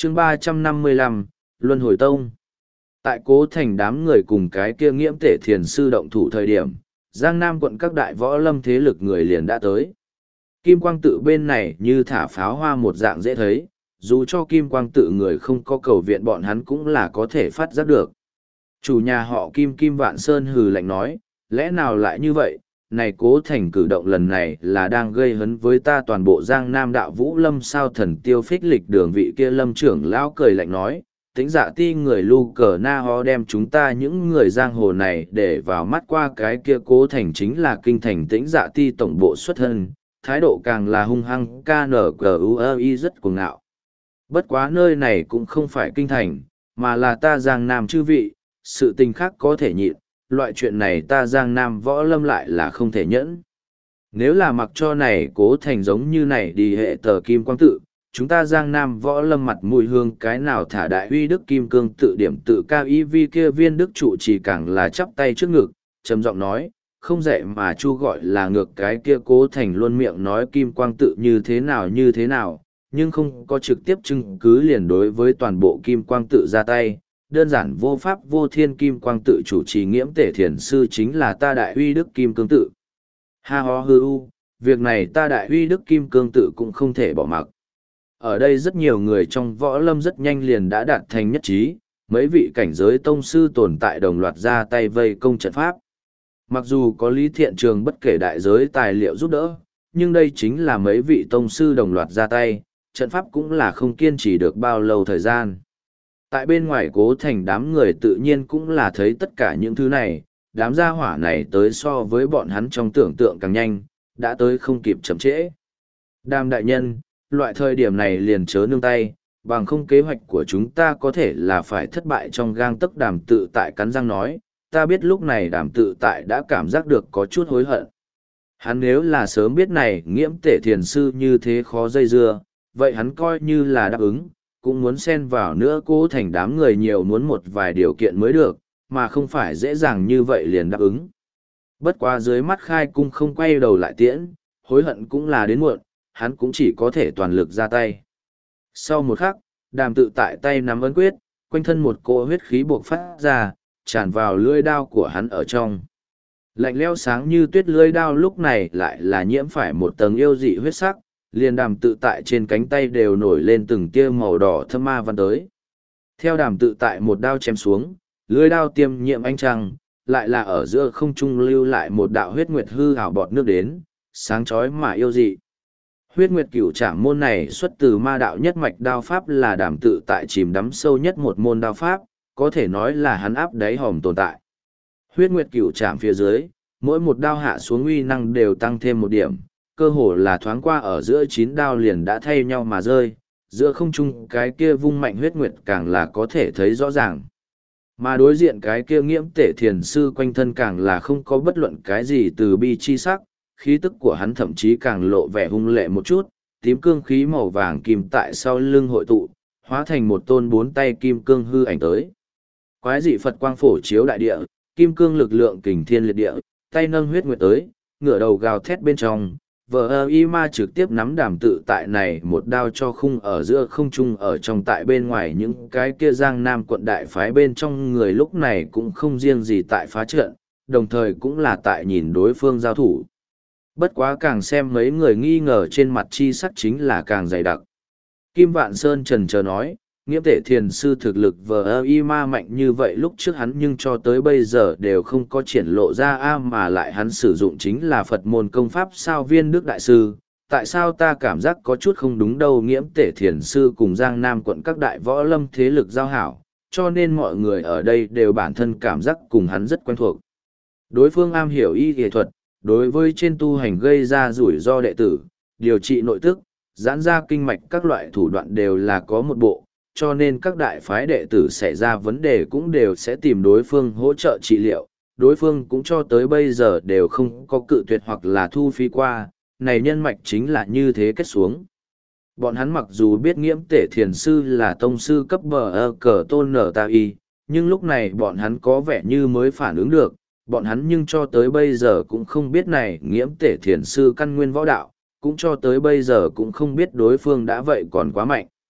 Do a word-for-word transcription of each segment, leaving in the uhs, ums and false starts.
chương ba trăm năm mươi lăm, Luân Hồi Tông. Tại Cố Thành đám người cùng cái kia nghiễm tể thiền sư động thủ thời điểm, Giang Nam quận các đại võ lâm thế lực người liền đã tới. Kim Quang Tự bên này như thả pháo hoa một dạng dễ thấy, dù cho Kim Quang Tự người không có cầu viện bọn hắn cũng là có thể phát giác được. Chủ nhà họ Kim Kim Vạn Sơn hừ lạnh nói, lẽ nào lại như vậy, này Cố Thành cử động lần này là đang gây hấn với ta toàn bộ Giang Nam đạo Vũ Lâm sao thần tiêu phích lịch đường vị kia lâm trưởng lão cười lạnh nói, tính dạ ti người lu cờ na ho đem chúng ta những người giang hồ này để vào mắt qua cái kia Cố Thành chính là kinh thành tĩnh dạ ti tổng bộ xuất thân, thái độ càng là hung hăng kn rất cuồng ngạo. Bất quá nơi này cũng không phải kinh thành, mà là ta Giang Nam chư vị, sự tình khác có thể nhịn, loại chuyện này ta Giang Nam võ lâm lại là không thể nhẫn. Nếu là mặc cho này Cố Thành giống như này đi hệ tờ Kim Quang Tự, chúng ta Giang Nam võ lâm mặt mùi hương cái nào thả đại huy đức Kim Cương Tự điểm tự cao y vi kia viên đức trụ chỉ càng là chắp tay trước ngực, trầm giọng nói, không dạy mà chu gọi là ngược cái kia Cố Thành luôn miệng nói Kim Quang Tự như thế nào như thế nào, nhưng không có trực tiếp chứng cứ liền đối với toàn bộ Kim Quang Tự ra tay. Đơn giản vô pháp vô thiên Kim Quang Tự chủ trì nghiễm tể thiền sư chính là ta đại huy đức Kim Cương Tự. Ha ho hư u, việc này ta đại huy đức Kim Cương Tự cũng không thể bỏ mặc. Ở đây rất nhiều người trong võ lâm rất nhanh liền đã đạt thành nhất trí, mấy vị cảnh giới tông sư tồn tại đồng loạt ra tay vây công trận pháp. Mặc dù có Lý Thiện Trường bất kể đại giới tài liệu giúp đỡ, nhưng đây chính là mấy vị tông sư đồng loạt ra tay, trận pháp cũng là không kiên trì được bao lâu thời gian. Tại bên ngoài Cố Thành đám người tự nhiên cũng là thấy tất cả những thứ này, đám gia hỏa này tới so với bọn hắn trong tưởng tượng càng nhanh, đã tới không kịp chậm trễ. Đàm đại nhân, loại thời điểm này liền chớ nương tay, bằng không kế hoạch của chúng ta có thể là phải thất bại trong gang tấc. Đàm tự tại cắn răng nói, ta biết lúc này đàm tự tại đã cảm giác được có chút hối hận. Hắn nếu là sớm biết này nghiễm tể thiền sư như thế khó dây dưa, vậy hắn coi như là đáp ứng, cũng muốn xen vào nữa Cố Thành đám người nhiều muốn một vài điều kiện mới được, mà không phải dễ dàng như vậy liền đáp ứng. Bất quá dưới mắt khai cung không quay đầu lại tiễn, hối hận cũng là đến muộn, hắn cũng chỉ có thể toàn lực ra tay. Sau một khắc, đàm tự tại tay nắm ấn quyết, quanh thân một cỗ huyết khí buộc phát ra, tràn vào lưỡi đao của hắn ở trong. Lạnh lẽo sáng như tuyết lưỡi đao lúc này lại là nhiễm phải một tầng yêu dị huyết sắc, liền đàm tự tại trên cánh tay đều nổi lên từng tia màu đỏ thâm ma văn tới. Theo đàm tự tại một đao chém xuống, lưỡi đao tiêm nhiễm ánh trăng, lại là ở giữa không trung lưu lại một đạo huyết nguyệt hư ảo bọt nước đến, sáng chói mà yêu dị. Huyết nguyệt cửu trảm môn này xuất từ ma đạo nhất mạch đao pháp, là đàm tự tại chìm đắm sâu nhất một môn đao pháp, có thể nói là hắn áp đáy hòm tồn tại. Huyết nguyệt cửu trảm phía dưới, mỗi một đao hạ xuống uy năng đều tăng thêm một điểm, cơ hồ là thoáng qua ở giữa chín đao liền đã thay nhau mà rơi, giữa không trung cái kia vung mạnh huyết nguyệt càng là có thể thấy rõ ràng. Mà đối diện cái kia nghiễm tể thiền sư quanh thân càng là không có bất luận cái gì từ bi chi sắc, khí tức của hắn thậm chí càng lộ vẻ hung lệ một chút, tím cương khí màu vàng kim tại sau lưng hội tụ, hóa thành một tôn bốn tay kim cương hư ảnh tới. Quái dị Phật quang phổ chiếu đại địa, kim cương lực lượng kình thiên liệt địa, tay nâng huyết nguyệt tới, ngửa đầu gào thét bên trong, vờ ơ y ma trực tiếp nắm đàm tự tại này một đao cho khung ở giữa không trung ở trong tại bên ngoài những cái kia Giang Nam quận đại phái bên trong người lúc này cũng không riêng gì tại phá trận, đồng thời cũng là tại nhìn đối phương giao thủ. Bất quá càng xem mấy người nghi ngờ trên mặt chi sắc chính là càng dày đặc. Kim Vạn Sơn trần chờ nói, nghiễm tể thiền sư thực lực vờ ơ y ma mạnh như vậy lúc trước hắn nhưng cho tới bây giờ đều không có triển lộ ra a mà lại hắn sử dụng chính là Phật môn công pháp sao viên đức đại sư. Tại sao ta cảm giác có chút không đúng đâu? Nghiễm tể thiền sư cùng Giang Nam quận các đại võ lâm thế lực giao hảo, cho nên mọi người ở đây đều bản thân cảm giác cùng hắn rất quen thuộc. Đối phương am hiểu y nghệ thuật, đối với trên tu hành gây ra rủi ro đệ tử, điều trị nội tức, giãn ra kinh mạch các loại thủ đoạn đều là có một bộ, cho nên các đại phái đệ tử xảy ra vấn đề cũng đều sẽ tìm đối phương hỗ trợ trị liệu, đối phương cũng cho tới bây giờ đều không có cự tuyệt hoặc là thu phí qua, này nhân mạch chính là như thế kết xuống. Bọn hắn mặc dù biết nghiễm tể thiền sư là tông sư cấp bờ ơ cờ tôn nở ta y, nhưng lúc này bọn hắn có vẻ như mới phản ứng được, bọn hắn nhưng cho tới bây giờ cũng không biết này nghiễm tể thiền sư căn nguyên võ đạo, cũng cho tới bây giờ cũng không biết đối phương đã vậy còn quá mạnh.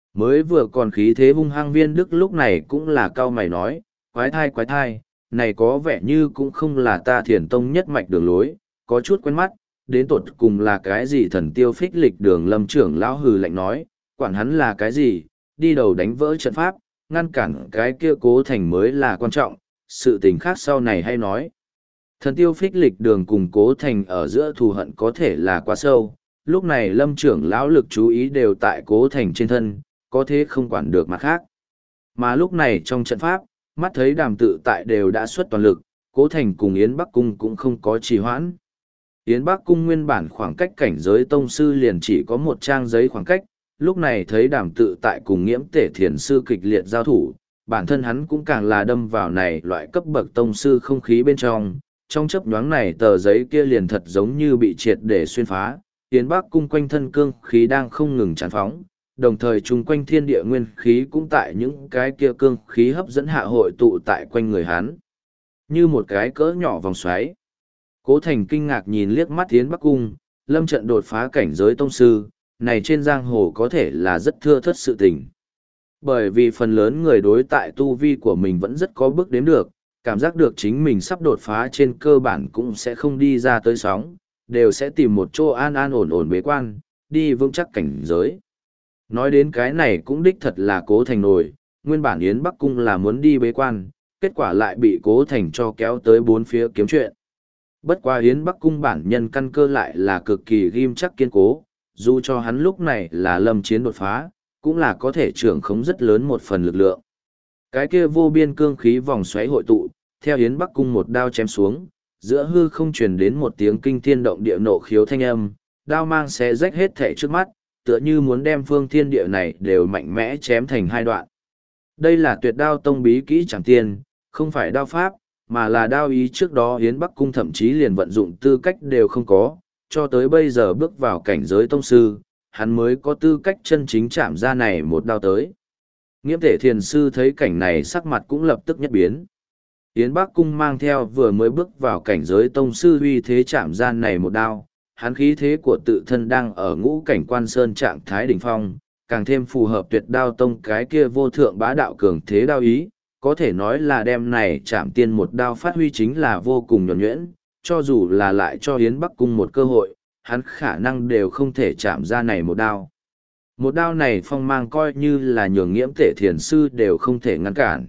Mới vừa còn khí thế hung hăng Viên Đức lúc này cũng là cau mày nói, quái thai quái thai, này có vẻ như cũng không là ta Thiền Tông nhất mạch đường lối, có chút quen mắt, đến tột cùng là cái gì thần tiêu phích lịch đường Lâm trưởng lão hừ lạnh nói, quản hắn là cái gì, đi đầu đánh vỡ trận pháp, ngăn cản cái kia Cố Thành mới là quan trọng, sự tình khác sau này hay nói. Thần tiêu phích lịch đường cùng Cố Thành ở giữa thù hận có thể là quá sâu, lúc này Lâm trưởng lão lực chú ý đều tại Cố Thành trên thân, có thế không quản được mặt khác. Mà lúc này trong trận pháp, mắt thấy Đàm Tự Tại đều đã xuất toàn lực, Cố Thành cùng Yến Bắc Cung cũng không có trì hoãn. Yến Bắc Cung nguyên bản khoảng cách cảnh giới tông sư liền chỉ có một trang giấy khoảng cách, lúc này thấy Đàm Tự Tại cùng Nghiễm Tể Thiền sư kịch liệt giao thủ, bản thân hắn cũng càng là đâm vào này loại cấp bậc tông sư không khí bên trong, trong chớp nhoáng này tờ giấy kia liền thật giống như bị triệt để xuyên phá, Yến Bắc Cung quanh thân cương khí đang không ngừng tràn phóng, đồng thời chung quanh thiên địa nguyên khí cũng tại những cái kia cương khí hấp dẫn hạ hội tụ tại quanh người hắn, như một cái cỡ nhỏ vòng xoáy. Cố Thành kinh ngạc nhìn liếc mắt Yến Bắc Cung, lâm trận đột phá cảnh giới tông sư, này trên giang hồ có thể là rất thưa thất sự tình. Bởi vì phần lớn người đối tại tu vi của mình vẫn rất có bước đếm được, cảm giác được chính mình sắp đột phá trên cơ bản cũng sẽ không đi ra tới sóng, đều sẽ tìm một chỗ an an ổn ổn bế quan, đi vững chắc cảnh giới. Nói đến cái này cũng đích thật là Cố Thành nổi, nguyên bản Yến Bắc Cung là muốn đi bế quan, kết quả lại bị Cố Thành cho kéo tới bốn phía kiếm chuyện. Bất qua Yến Bắc Cung bản nhân căn cơ lại là cực kỳ ghim chắc kiên cố, dù cho hắn lúc này là lâm chiến đột phá, cũng là có thể trưởng khống rất lớn một phần lực lượng. Cái kia vô biên cương khí vòng xoáy hội tụ, theo Yến Bắc Cung một đao chém xuống, giữa hư không truyền đến một tiếng kinh thiên động địa nộ khiếu thanh âm, đao mang xé rách hết thảy trước mắt, tựa như muốn đem phương thiên địa này đều mạnh mẽ chém thành hai đoạn. Đây là Tuyệt Đao Tông bí kỹ chẳng tiên, không phải đao pháp, mà là đao ý. Trước đó Yến Bắc Cung thậm chí liền vận dụng tư cách đều không có, cho tới bây giờ bước vào cảnh giới tông sư, hắn mới có tư cách chân chính chạm ra này một đao tới. Nghiễm Tể Thiền sư thấy cảnh này sắc mặt cũng lập tức nhất biến. Yến Bắc Cung mang theo vừa mới bước vào cảnh giới tông sư uy thế chạm ra này một đao, hắn khí thế của tự thân đang ở ngũ cảnh quan sơn trạng thái đỉnh phong, càng thêm phù hợp Tuyệt Đao Tông cái kia vô thượng bá đạo cường thế đao ý, có thể nói là đem này chạm tiên một đao phát huy chính là vô cùng nhuần nhuyễn, cho dù là lại cho Yến Bắc Cung một cơ hội, hắn khả năng đều không thể chạm ra này một đao. Một đao này phong mang coi như là nhường Nghiễm Tể Thiền sư đều không thể ngăn cản.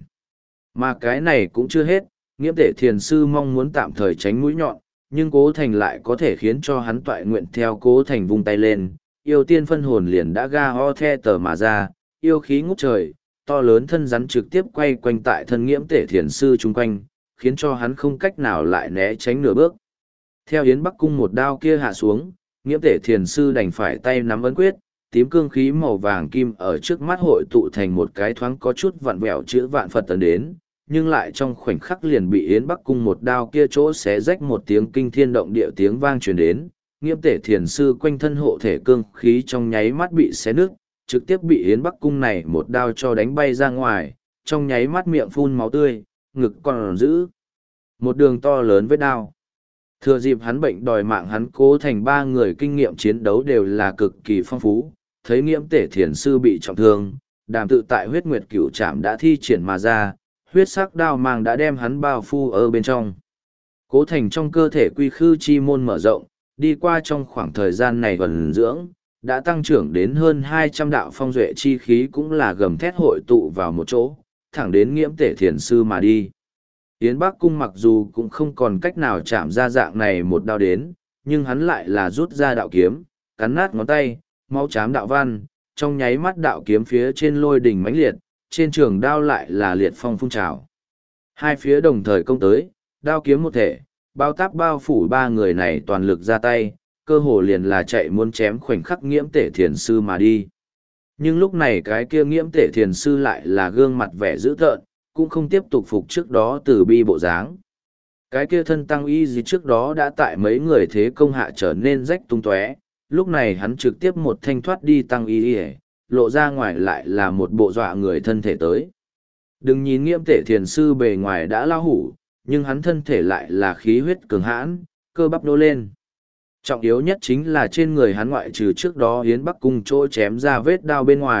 Mà cái này cũng chưa hết, Nghiễm Tể Thiền sư mong muốn tạm thời tránh mũi nhọn, nhưng Cố Thành lại có thể khiến cho hắn toại nguyện theo Cố Thành vung tay lên, yêu tiên phân hồn liền đã ga ho the tờ mà ra, yêu khí ngút trời, to lớn thân rắn trực tiếp quay quanh tại thân Nghiễm Tể Thiền sư chung quanh, khiến cho hắn không cách nào lại né tránh nửa bước. Theo Yến Bắc Cung một đao kia hạ xuống, Nghiễm Tể Thiền sư đành phải tay nắm ấn quyết, tím cương khí màu vàng kim ở trước mắt hội tụ thành một cái thoáng có chút vặn vẹo chữ vạn Phật tấn đến, nhưng lại trong khoảnh khắc liền bị Yến Bắc Cung một đao kia chỗ xé rách một tiếng kinh thiên động địa tiếng vang truyền đến, Nghiễm Tể Thiền sư quanh thân hộ thể cương khí trong nháy mắt bị xé nứt, trực tiếp bị Yến Bắc Cung này một đao cho đánh bay ra ngoài, trong nháy mắt miệng phun máu tươi, ngực còn giữ một đường to lớn vết đao. Thừa dịp hắn bệnh đòi mạng, hắn Cố Thành ba người kinh nghiệm chiến đấu đều là cực kỳ phong phú, thấy Nghiễm Tể Thiền sư bị trọng thương, Đàm Tự Tại huyết nguyệt cửu trảm đã thi triển mà ra, huyết sắc đao mang đã đem hắn bao phủ ở bên trong. Cố Thành trong cơ thể quy khư chi môn mở rộng, đi qua trong khoảng thời gian này vần dưỡng, đã tăng trưởng đến hơn hai trăm đạo phong duệ chi khí cũng là gầm thét hội tụ vào một chỗ, thẳng đến Nghiễm Tể Thiền sư mà đi. Yến Bắc Cung mặc dù cũng không còn cách nào chạm ra dạng này một đao đến, nhưng hắn lại là rút ra đạo kiếm, cắn nát ngón tay, máu chám đạo văn, trong nháy mắt đạo kiếm phía trên lôi đỉnh mãnh liệt, trên trường đao lại là liệt phong phun trào. Hai phía đồng thời công tới, đao kiếm một thể, bao táp bao phủ ba người này toàn lực ra tay, cơ hồ liền là chạy muốn chém khoảnh khắc Nghiễm Tể Thiền sư mà đi. Nhưng lúc này cái kia Nghiễm Tể Thiền sư lại là gương mặt vẻ dữ tợn, cũng không tiếp tục phục trước đó từ bi bộ dáng. Cái kia thân tăng y gì trước đó đã tại mấy người thế công hạ trở nên rách tung tóe, lúc này hắn trực tiếp một thanh thoát đi tăng y y, lộ ra ngoài lại là một bộ dọa người thân thể tới. Đừng nhìn Nghiễm Tể Thiền sư bề ngoài đã lao hủ, nhưng hắn thân thể lại là khí huyết cường hãn, cơ bắp nô lên. Trọng yếu nhất chính là trên người hắn ngoại trừ trước đó Yến Bắc Cung chỗ chém ra vết đao bên ngoài,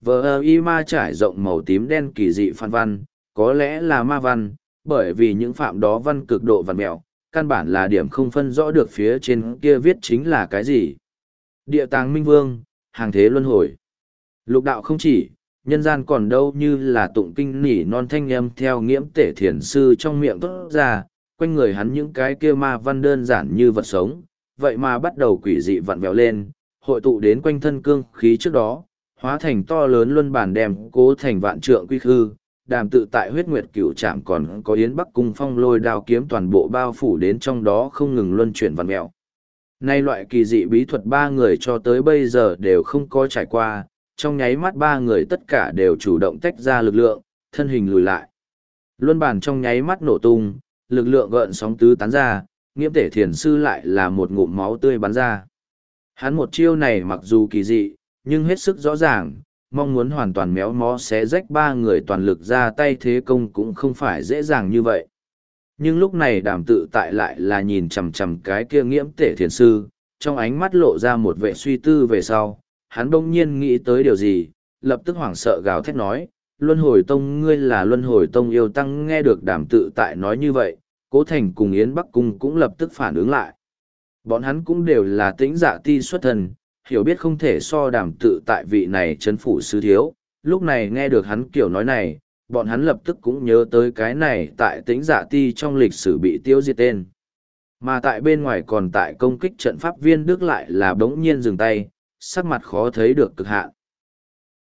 Vờ y ma trải rộng màu tím đen kỳ dị phan văn, có lẽ là ma văn, bởi vì những phạm đó văn cực độ vằn mẹo, căn bản là điểm không phân rõ được phía trên kia viết chính là cái gì. Địa tàng minh vương, hàng thế luân hồi. Lục đạo không chỉ, nhân gian còn đâu như là tụng kinh nỉ non thanh âm theo nghiễm tể thiền sư trong miệng tốt ra, quanh người hắn những cái kia ma văn đơn giản như vật sống, vậy mà bắt đầu quỷ dị vặn vẹo lên, hội tụ đến quanh thân cương khí trước đó, hóa thành to lớn luân bản đem cố thành vạn trượng quy khư, đàm tự tại huyết nguyệt cửu trạm còn có yến bắc cung phong lôi đao kiếm toàn bộ bao phủ đến trong đó không ngừng luân chuyển vặn vẹo. Nay loại kỳ dị bí thuật ba người cho tới bây giờ đều không có trải qua, trong nháy mắt ba người tất cả đều chủ động tách ra lực lượng, thân hình lùi lại. Luân bản trong nháy mắt nổ tung, lực lượng gợn sóng tứ tán ra, nghiễm tể thiền sư lại là một ngụm máu tươi bắn ra. Hắn một chiêu này mặc dù kỳ dị, nhưng hết sức rõ ràng, mong muốn hoàn toàn méo mó xé rách ba người toàn lực ra tay thế công cũng không phải dễ dàng như vậy. Nhưng lúc này đàm tự tại lại là nhìn chằm chằm cái kia nghiễm tể thiền sư, trong ánh mắt lộ ra một vẻ suy tư về sau, hắn bỗng nhiên nghĩ tới điều gì, lập tức hoảng sợ gào thét nói, Luân Hồi Tông ngươi là Luân Hồi Tông yêu tăng. Nghe được đàm tự tại nói như vậy, Cố Thành cùng Yến Bắc Cung cũng lập tức phản ứng lại. Bọn hắn cũng đều là tĩnh dạ ti xuất thân, hiểu biết không thể so đàm tự tại vị này chấn phủ sứ thiếu, lúc này nghe được hắn kiểu nói này, bọn hắn lập tức cũng nhớ tới cái này tại tĩnh dạ ti trong lịch sử bị tiêu diệt tên. Mà tại bên ngoài còn tại công kích trận pháp viên Đức lại là bỗng nhiên dừng tay, sắc mặt khó thấy được cực hạn.